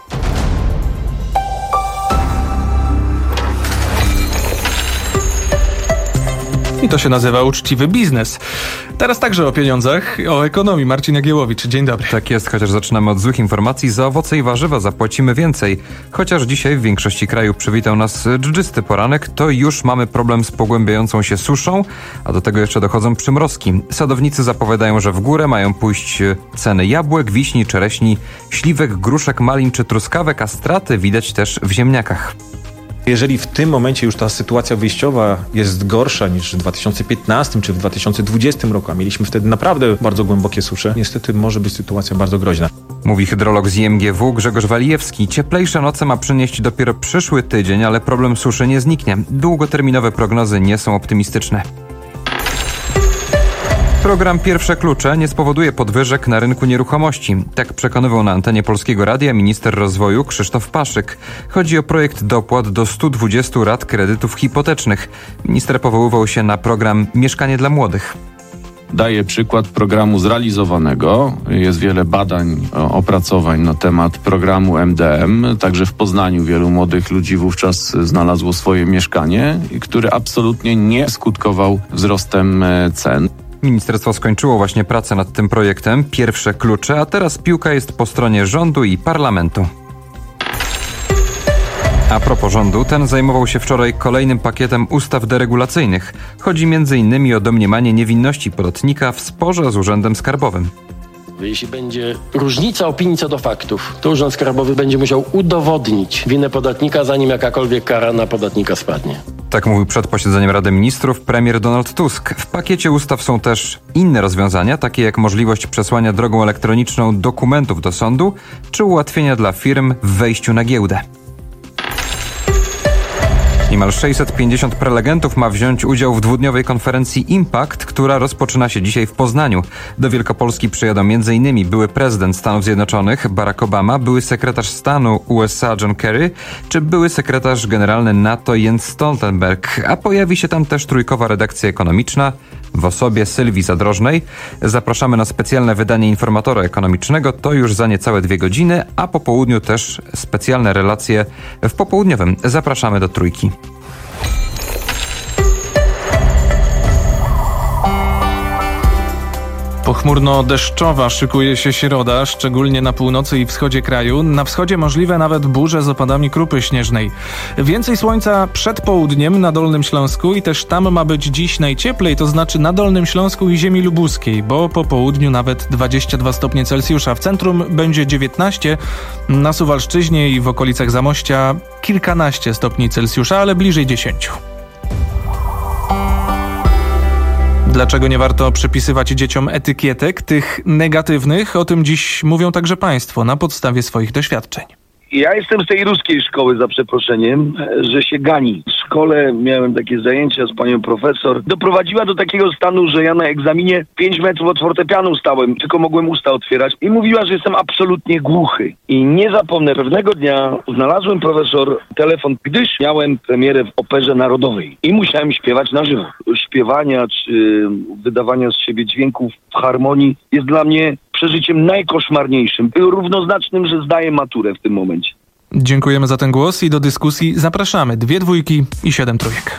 I to się nazywa uczciwy biznes. Teraz także o pieniądzach, o ekonomii. Marcin Jagiełowicz, dzień dobry. Tak jest, chociaż zaczynamy od złych informacji. Za owoce i warzywa zapłacimy więcej. Chociaż dzisiaj w większości kraju przywitał nas dżdżysty poranek, to już mamy problem z pogłębiającą się suszą, a do tego jeszcze dochodzą przymrozki. Sadownicy zapowiadają, że w górę mają pójść ceny jabłek, wiśni, czereśni, śliwek, gruszek, malin czy truskawek, a straty widać też w ziemniakach. Jeżeli w tym momencie już ta sytuacja wyjściowa jest gorsza niż w dwa tysiące piętnastym czy w dwa tysiące dwudziestym roku, a mieliśmy wtedy naprawdę bardzo głębokie susze, niestety może być sytuacja bardzo groźna. Mówi hydrolog z I M G W Grzegorz Walijewski. Cieplejsze noce ma przynieść dopiero przyszły tydzień, ale problem suszy nie zniknie. Długoterminowe prognozy nie są optymistyczne. Program Pierwsze Klucze nie spowoduje podwyżek na rynku nieruchomości. Tak przekonywał na antenie Polskiego Radia minister rozwoju Krzysztof Paszyk. Chodzi o projekt dopłat do stu dwudziestu rat kredytów hipotecznych. Minister powoływał się na program Mieszkanie dla Młodych. Daję przykład programu zrealizowanego. Jest wiele badań, opracowań na temat programu M D M. Także w Poznaniu wielu młodych ludzi wówczas znalazło swoje mieszkanie, które absolutnie nie skutkował wzrostem cen. Ministerstwo skończyło właśnie pracę nad tym projektem Pierwsze Klucze, a teraz piłka jest po stronie rządu i parlamentu. A propos rządu, ten zajmował się wczoraj kolejnym pakietem ustaw deregulacyjnych. Chodzi między innymi o domniemanie niewinności podatnika w sporze z Urzędem Skarbowym. Jeśli będzie różnica opinii co do faktów, to Urząd Skarbowy będzie musiał udowodnić winę podatnika, zanim jakakolwiek kara na podatnika spadnie. Tak mówił przed posiedzeniem Rady Ministrów premier Donald Tusk. W pakiecie ustaw są też inne rozwiązania, takie jak możliwość przesłania drogą elektroniczną dokumentów do sądu, czy ułatwienia dla firm w wejściu na giełdę. Niemal sześćset pięćdziesiąt prelegentów ma wziąć udział w dwudniowej konferencji Impact, która rozpoczyna się dzisiaj w Poznaniu. Do Wielkopolski przyjadą m.in. były prezydent Stanów Zjednoczonych Barack Obama, były sekretarz stanu U S A John Kerry, czy były sekretarz generalny NATO Jens Stoltenberg, a pojawi się tam też trójkowa redakcja ekonomiczna w osobie Sylwii Zadrożnej. Zapraszamy na specjalne wydanie Informatora Ekonomicznego, to już za niecałe dwie godziny, a po południu też specjalne relacje w popołudniowym. Zapraszamy do Trójki. Pochmurno-deszczowa szykuje się środa, szczególnie na północy i wschodzie kraju. Na wschodzie możliwe nawet burze z opadami krupy śnieżnej. Więcej słońca przed południem na Dolnym Śląsku i też tam ma być dziś najcieplej, to znaczy na Dolnym Śląsku i ziemi lubuskiej, bo po południu nawet dwadzieścia dwa stopnie Celsjusza. W centrum będzie dziewiętnaście, na Suwalszczyźnie i w okolicach Zamościa kilkanaście stopni Celsjusza, ale bliżej dziesięciu. Dlaczego nie warto przypisywać dzieciom etykietek, tych negatywnych? O tym dziś mówią także państwo na podstawie swoich doświadczeń. Ja jestem z tej ruskiej szkoły, za przeproszeniem, że się gani. W szkole miałem takie zajęcia z panią profesor. Doprowadziła do takiego stanu, że ja na egzaminie pięć metrów od fortepianu stałem, tylko mogłem usta otwierać. I mówiła, że jestem absolutnie głuchy. I nie zapomnę, pewnego dnia znalazłem, profesor, telefon, gdyż miałem premierę w Operze Narodowej. I musiałem śpiewać na żywo. Śpiewania czy wydawania z siebie dźwięków w harmonii jest dla mnie przeżyciem najkoszmarniejszym, równoznacznym, że zdaję maturę w tym momencie. Dziękujemy za ten głos i do dyskusji zapraszamy. Dwie dwójki i siedem trójek.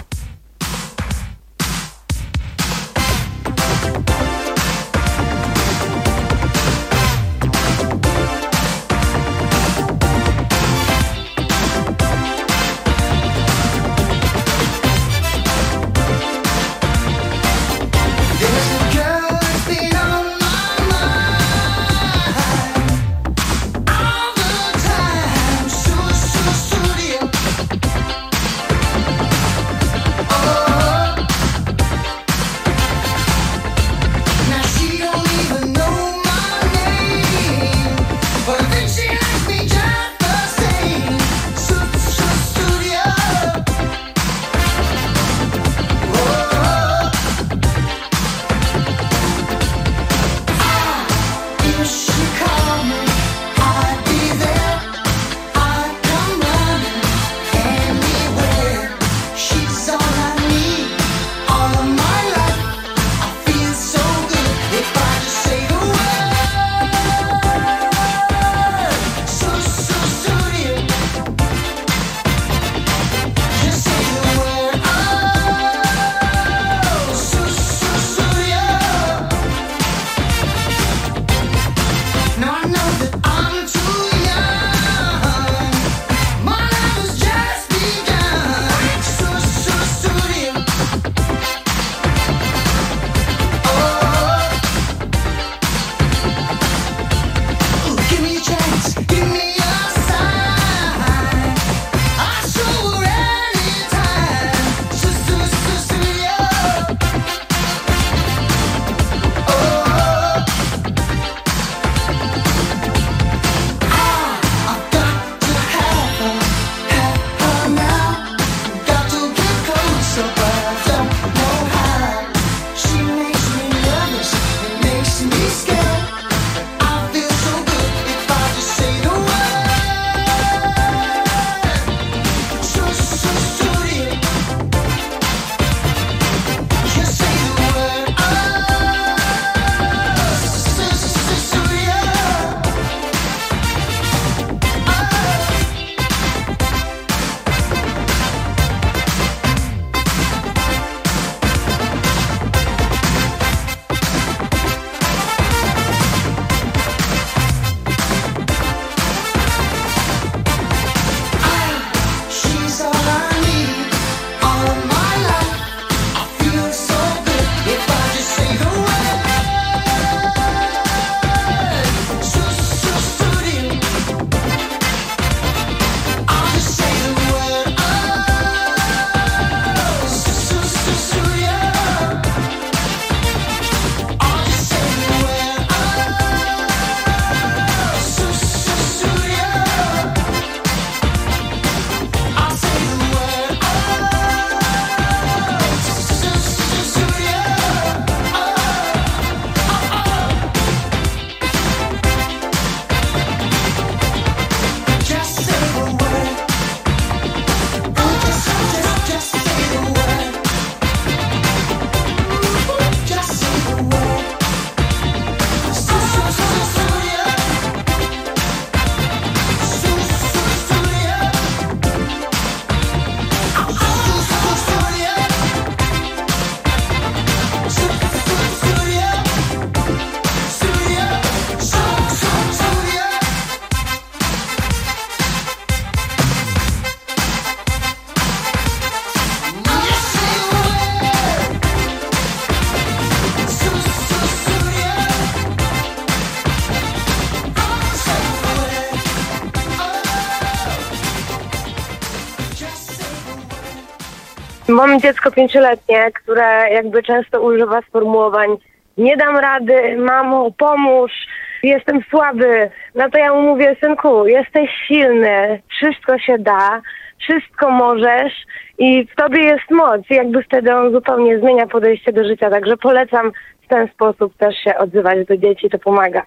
Mam dziecko pięcioletnie, które jakby często używa sformułowań: nie dam rady, mamo, pomóż, jestem słaby. No to ja mu mówię: synku, jesteś silny, wszystko się da, wszystko możesz i w tobie jest moc. I jakby wtedy on zupełnie zmienia podejście do życia, także polecam w ten sposób też się odzywać do dzieci, to pomaga.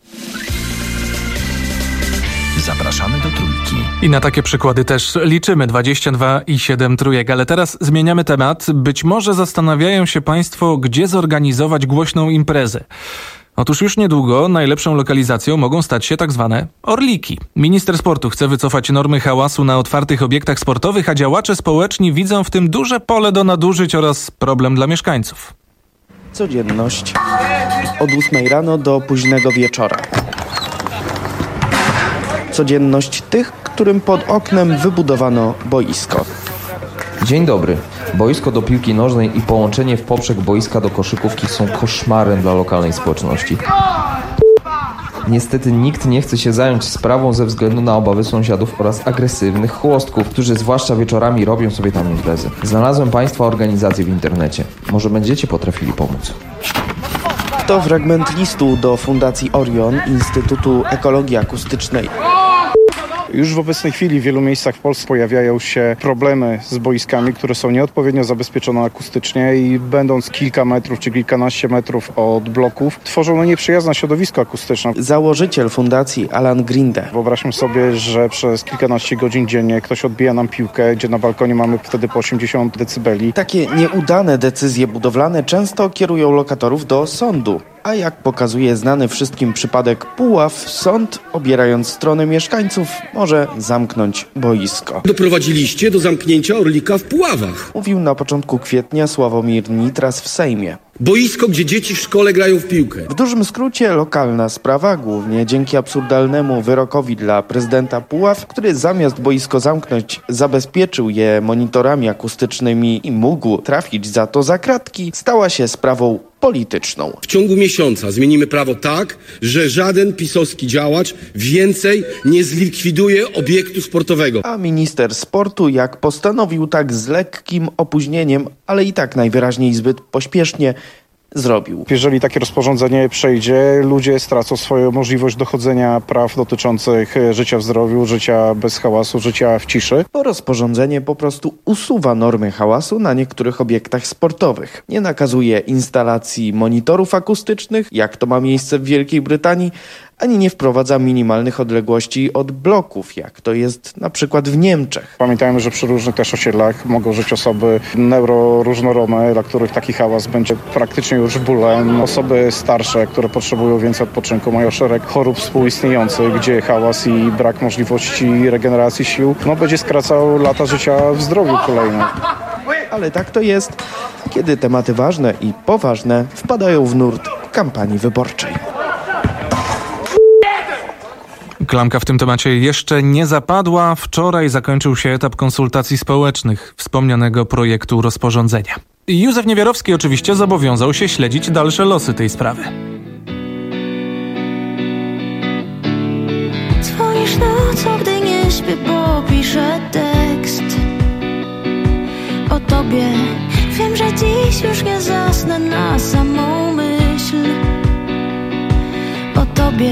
Zapraszamy do Trójki. I na takie przykłady też liczymy. dwadzieścia dwa i siedem trójek. Ale teraz zmieniamy temat. Być może zastanawiają się Państwo, gdzie zorganizować głośną imprezę. Otóż już niedługo najlepszą lokalizacją mogą stać się tak zwane orliki. Minister sportu chce wycofać normy hałasu na otwartych obiektach sportowych, a działacze społeczni widzą w tym duże pole do nadużyć oraz problem dla mieszkańców. Codzienność od ósmej rano do późnego wieczora. Codzienność tych, którym pod oknem wybudowano boisko. Dzień dobry. Boisko do piłki nożnej i połączenie w poprzek boiska do koszykówki są koszmarem dla lokalnej społeczności. Niestety nikt nie chce się zająć sprawą ze względu na obawy sąsiadów oraz agresywnych chłostków, którzy zwłaszcza wieczorami robią sobie tam imprezy. Znalazłem Państwa organizację w internecie. Może będziecie potrafili pomóc. To fragment listu do Fundacji Orion Instytutu Ekologii Akustycznej. Już w obecnej chwili w wielu miejscach w Polsce pojawiają się problemy z boiskami, które są nieodpowiednio zabezpieczone akustycznie i będąc kilka metrów czy kilkanaście metrów od bloków, tworzą no nieprzyjazne środowisko akustyczne. Założyciel fundacji Alan Grinde. Wyobraźmy sobie, że przez kilkanaście godzin dziennie ktoś odbija nam piłkę, gdzie na balkonie mamy wtedy po osiemdziesiąt decybeli. Takie nieudane decyzje budowlane często kierują lokatorów do sądu. A jak pokazuje znany wszystkim przypadek Puław, sąd, obierając stronę mieszkańców, może zamknąć boisko. Doprowadziliście do zamknięcia orlika w Puławach. Mówił na początku kwietnia Sławomir Nitras w Sejmie. Boisko, gdzie dzieci w szkole grają w piłkę. W dużym skrócie lokalna sprawa, głównie dzięki absurdalnemu wyrokowi dla prezydenta Puław, który zamiast boisko zamknąć, zabezpieczył je monitorami akustycznymi i mógł trafić za to za kratki, stała się sprawą polityczną. W ciągu miesiąca zmienimy prawo tak, że żaden pisowski działacz więcej nie zlikwiduje obiektu sportowego. A minister sportu, jak postanowił, tak z lekkim opóźnieniem, ale i tak najwyraźniej zbyt pośpiesznie, zrobił. Jeżeli takie rozporządzenie przejdzie, ludzie stracą swoją możliwość dochodzenia praw dotyczących życia w zdrowiu, życia bez hałasu, życia w ciszy. Bo rozporządzenie po prostu usuwa normy hałasu na niektórych obiektach sportowych. Nie nakazuje instalacji monitorów akustycznych, jak to ma miejsce w Wielkiej Brytanii, ani nie wprowadza minimalnych odległości od bloków, jak to jest na przykład w Niemczech. Pamiętajmy, że przy różnych też osiedlach mogą żyć osoby neuroróżnorodne, dla których taki hałas będzie praktycznie już bólem. Osoby starsze, które potrzebują więcej odpoczynku, mają szereg chorób współistniejących, gdzie hałas i brak możliwości regeneracji sił no, będzie skracał lata życia w zdrowiu kolejne. Ale tak to jest, kiedy tematy ważne i poważne wpadają w nurt kampanii wyborczej. Klamka w tym temacie jeszcze nie zapadła. Wczoraj zakończył się etap konsultacji społecznych wspomnianego projektu rozporządzenia. Józef Niewiarowski oczywiście zobowiązał się śledzić dalsze losy tej sprawy. Dzwonisz nocą, gdy nie śpię, bo piszę tekst o tobie. Wiem, że dziś już nie zasnę na samą myśl o tobie.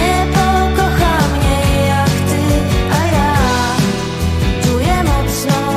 Czuję mocno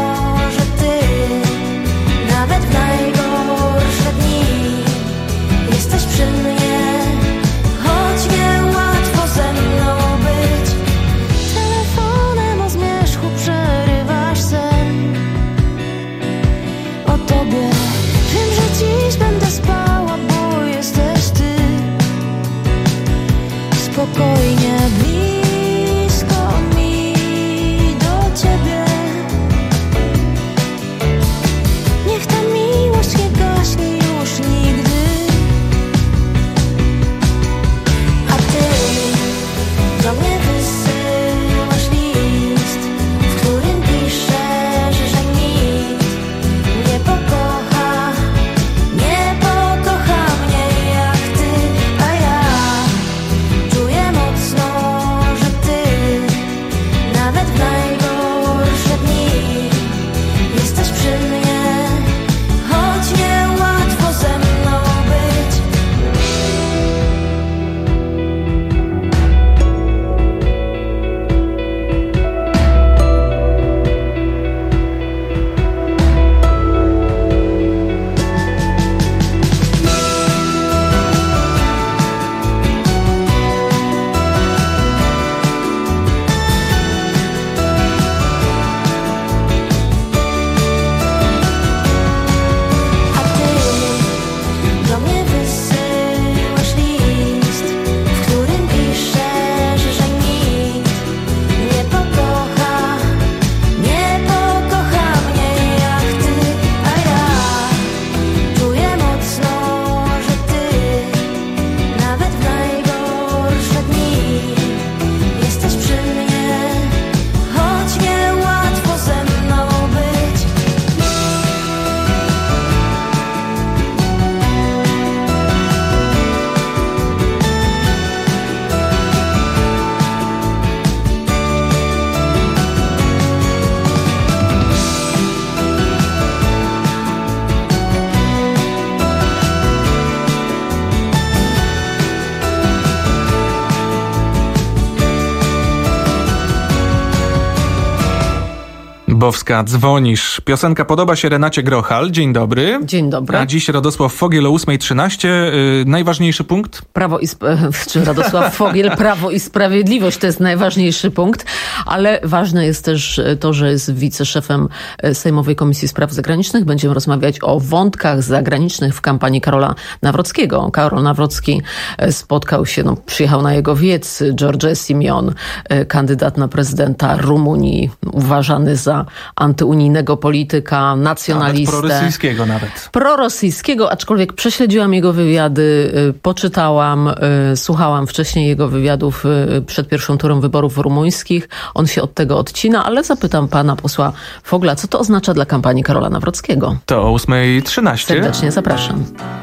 Bowska, dzwonisz. Piosenka podoba się Renacie Grochal. Dzień dobry. Dzień dobry. A dziś Radosław Fogiel o ósma trzynaście. Yy, najważniejszy punkt? Prawo i... Sp- czy Radosław Fogiel, Prawo i Sprawiedliwość to jest najważniejszy punkt, ale ważne jest też to, że jest wiceszefem Sejmowej Komisji Spraw Zagranicznych. Będziemy rozmawiać o wątkach zagranicznych w kampanii Karola Nawrockiego. Karol Nawrocki spotkał się, no, przyjechał na jego wiec George Simeon, kandydat na prezydenta Rumunii, uważany za antyunijnego polityka, nacjonalistę. Nawet prorosyjskiego nawet. Prorosyjskiego, aczkolwiek prześledziłam jego wywiady, poczytałam, słuchałam wcześniej jego wywiadów przed pierwszą turą wyborów rumuńskich. On się od tego odcina, ale zapytam pana posła Fogla, co to oznacza dla kampanii Karola Nawrockiego? To o ósma trzynaście. Serdecznie zapraszam.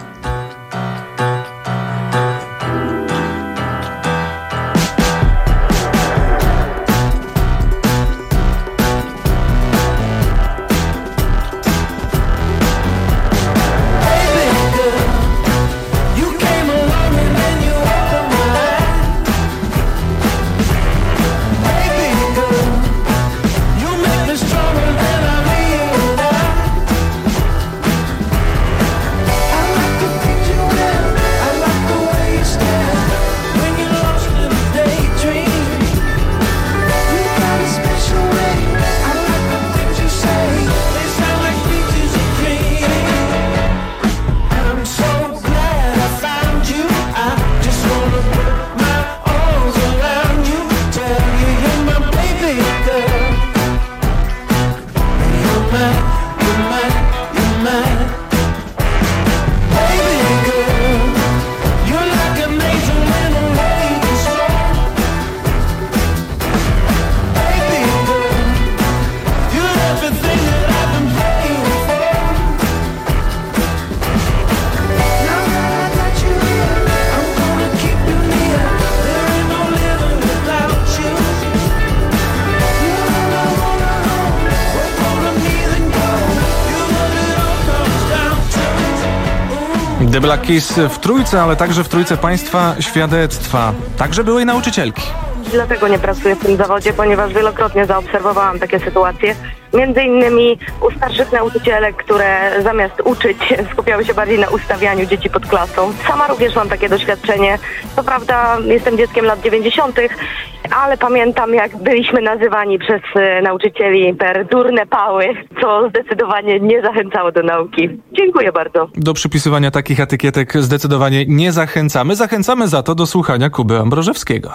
The Black Keys w trójce, ale także w trójce państwa świadectwa. Także byłej nauczycielki. Dlatego nie pracuję w tym zawodzie, ponieważ wielokrotnie zaobserwowałam takie sytuacje. Między innymi u starszych nauczycielek, które zamiast uczyć skupiały się bardziej na ustawianiu dzieci pod klasą. Sama również mam takie doświadczenie. Co prawda jestem dzieckiem lat dziewięćdziesiątych, ale pamiętam, jak byliśmy nazywani przez nauczycieli per durne pały, co zdecydowanie nie zachęcało do nauki. Dziękuję bardzo. Do przypisywania takich etykietek zdecydowanie nie zachęcamy. Zachęcamy za to do słuchania Kuby Ambrożewskiego.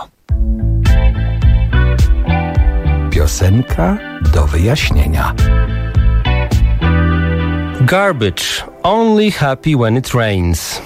Piosenka do wyjaśnienia. Garbage. Only happy when it rains.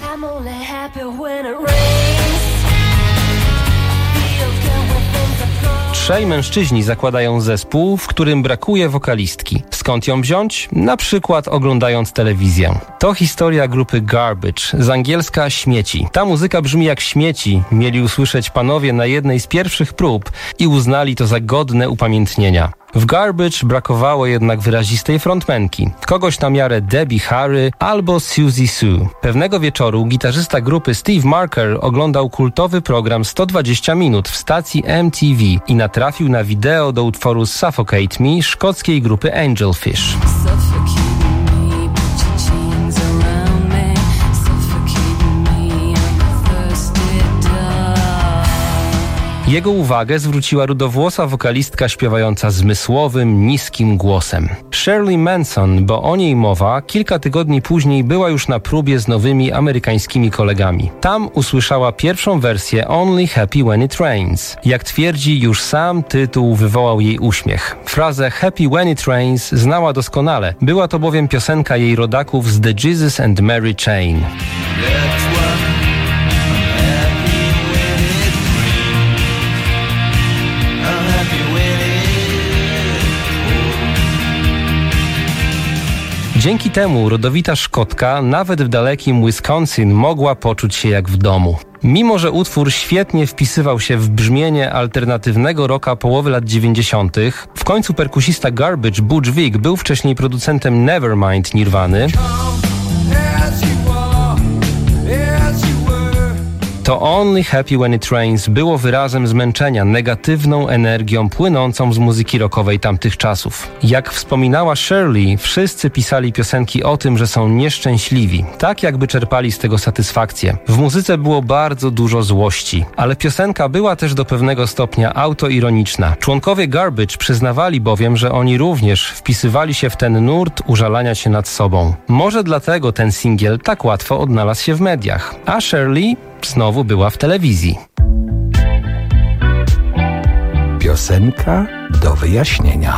Trzej mężczyźni zakładają zespół, w którym brakuje wokalistki. Skąd ją wziąć? Na przykład oglądając telewizję. To historia grupy Garbage, z angielska śmieci. Ta muzyka brzmi jak śmieci, mieli usłyszeć panowie na jednej z pierwszych prób i uznali to za godne upamiętnienia. W Garbage brakowało jednak wyrazistej frontmenki. Kogoś na miarę Debbie Harry albo Suzy Sue. Pewnego wieczoru gitarzysta grupy Steve Marker oglądał kultowy program sto dwadzieścia minut w stacji M T V i natrafił na wideo do utworu Suffocate Me szkockiej grupy Angelfish. Jego uwagę zwróciła rudowłosa wokalistka śpiewająca zmysłowym, niskim głosem. Shirley Manson, bo o niej mowa, kilka tygodni później była już na próbie z nowymi amerykańskimi kolegami. Tam usłyszała pierwszą wersję Only Happy When It Rains. Jak twierdzi, już sam tytuł wywołał jej uśmiech. Frazę Happy When It Rains znała doskonale. Była to bowiem piosenka jej rodaków z The Jesus and Mary Chain. Dzięki temu rodowita Szkotka nawet w dalekim Wisconsin mogła poczuć się jak w domu. Mimo że utwór świetnie wpisywał się w brzmienie alternatywnego rocka połowy lat dziewięćdziesiątych, w końcu perkusista Garbage Butch Vig był wcześniej producentem Nevermind Nirvany. To Only Happy When It Rains było wyrazem zmęczenia negatywną energią płynącą z muzyki rockowej tamtych czasów. Jak wspominała Shirley, wszyscy pisali piosenki o tym, że są nieszczęśliwi, tak jakby czerpali z tego satysfakcję. W muzyce było bardzo dużo złości, ale piosenka była też do pewnego stopnia autoironiczna. Członkowie Garbage przyznawali bowiem, że oni również wpisywali się w ten nurt użalania się nad sobą. Może dlatego ten singiel tak łatwo odnalazł się w mediach, a Shirley znowu była w telewizji. Piosenka do wyjaśnienia.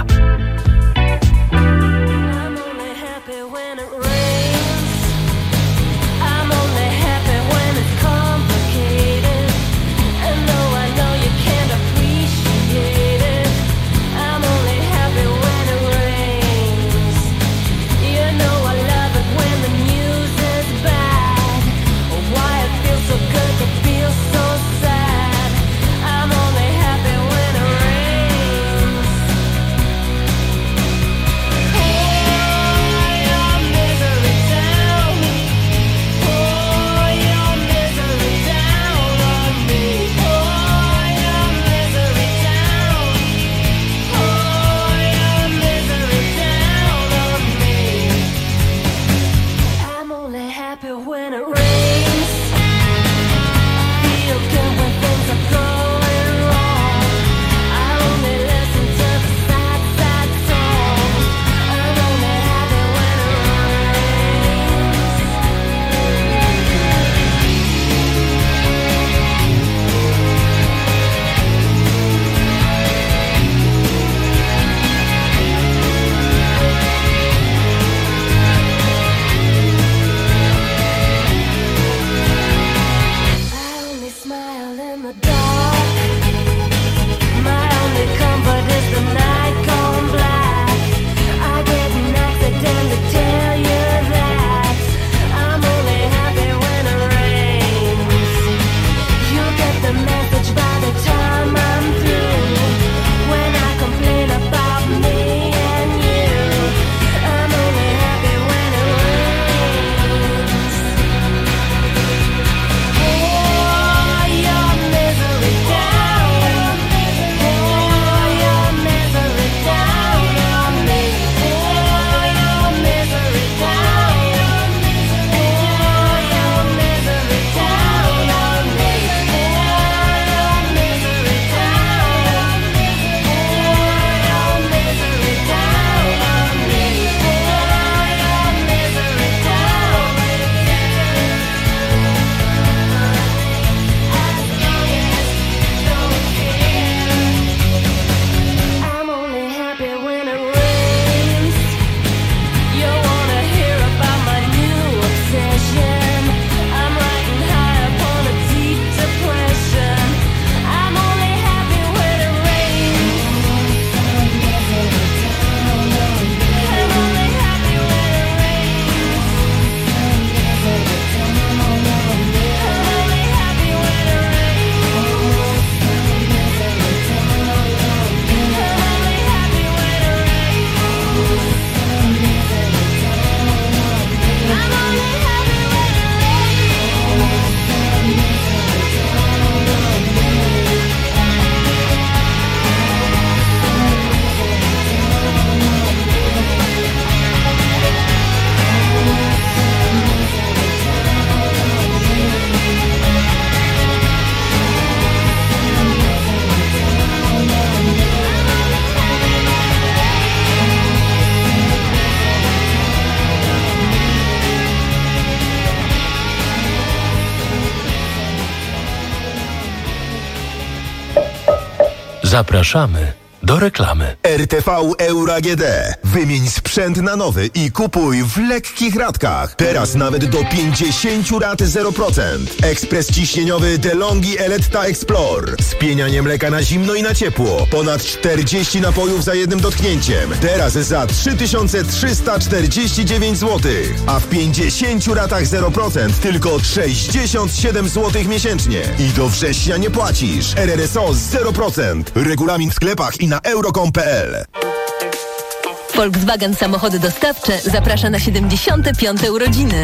Zapraszamy do reklamy. R T V Euro A G D. Wymień sprzęt na nowy i kupuj w lekkich ratkach. Teraz nawet do pięćdziesiąt rat zero procent. Ekspres ciśnieniowy DeLonghi Eletta Explore. Spienianie mleka na zimno i na ciepło. Ponad czterdzieści napojów za jednym dotknięciem. Teraz za trzy tysiące trzysta czterdzieści dziewięć złotych. A w pięćdziesięciu ratach zero procent tylko sześćdziesiąt siedem złotych miesięcznie. I do września nie płacisz. R R S O zero procent. Regulamin w sklepach i na euro kropka com kropka p l. Volkswagen Samochody Dostawcze zaprasza na siedemdziesiąte piąte urodziny.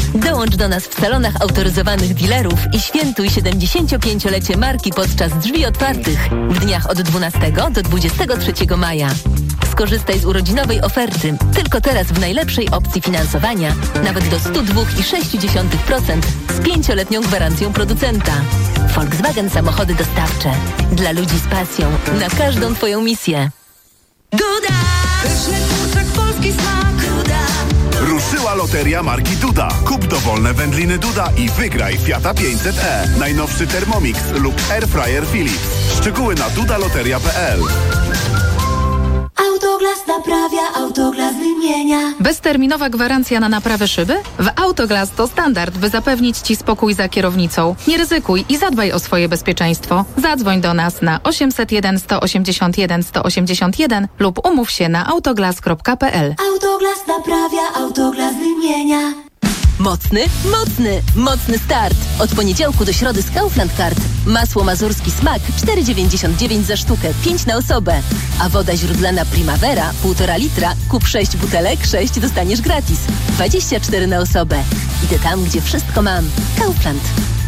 Dołącz do nas w salonach autoryzowanych dealerów i świętuj siedemdziesięciopięciolecie marki podczas drzwi otwartych w dniach od dwunastego do dwudziestego trzeciego maja. Skorzystaj z urodzinowej oferty tylko teraz w najlepszej opcji finansowania, nawet do sto dwa i sześć dziesiątych procent z pięcioletnią gwarancją producenta. Volkswagen Samochody Dostawcze. Dla ludzi z pasją na każdą Twoją misję. Duda! Pyszny kurczak, polski smak. Duda! Ruszyła loteria marki Duda. Kup dowolne wędliny Duda i wygraj Fiata pięćset e. Najnowszy Thermomix lub Airfryer Philips. Szczegóły na dudaloteria kropka p l. Autoglas naprawia, Autoglas wymienia. Bezterminowa gwarancja na naprawę szyby? W Autoglas to standard, by zapewnić Ci spokój za kierownicą. Nie ryzykuj i zadbaj o swoje bezpieczeństwo. Zadzwoń do nas na osiemset jeden, sto osiemdziesiąt jeden, sto osiemdziesiąt jeden lub umów się na autoglas kropka p l. Autoglas naprawia, Autoglas wymienia. Mocny, mocny, mocny start. Od poniedziałku do środy z Kaufland Card. Masło mazurski smak cztery dziewięćdziesiąt dziewięć za sztukę, pięć na osobę. A woda źródlana Primavera półtora litra, kup sześć butelek, sześć dostaniesz gratis. dwadzieścia cztery na osobę. Idę tam, gdzie wszystko mam. Kaufland.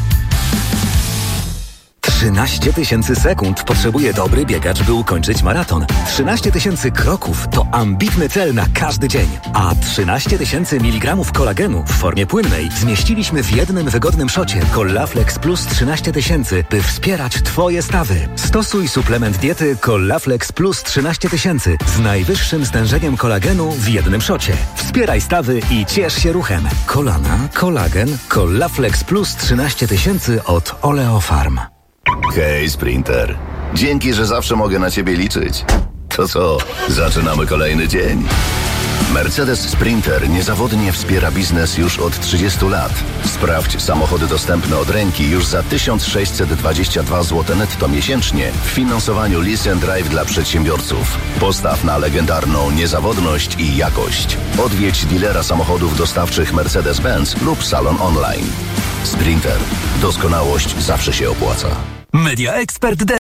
trzynaście tysięcy sekund potrzebuje dobry biegacz, by ukończyć maraton. trzynaście tysięcy kroków to ambitny cel na każdy dzień. A trzynaście tysięcy miligramów kolagenu w formie płynnej zmieściliśmy w jednym wygodnym szocie Collaflex Plus trzynaście tysięcy, by wspierać Twoje stawy. Stosuj suplement diety Collaflex Plus trzynaście tysięcy z najwyższym stężeniem kolagenu w jednym szocie. Wspieraj stawy i ciesz się ruchem. Kolana, kolagen, Collaflex Plus trzynaście tysięcy od Oleofarm. Hej, Sprinter. Dzięki, że zawsze mogę na Ciebie liczyć. To co, zaczynamy kolejny dzień? Mercedes Sprinter niezawodnie wspiera biznes już od trzydziestu lat. Sprawdź samochody dostępne od ręki już za tysiąc sześćset dwadzieścia dwa złote netto miesięcznie w finansowaniu Lease and Drive dla przedsiębiorców. Postaw na legendarną niezawodność i jakość. Odwiedź dealera samochodów dostawczych Mercedes-Benz lub salon online. Sprinter. Doskonałość zawsze się opłaca. Media Expert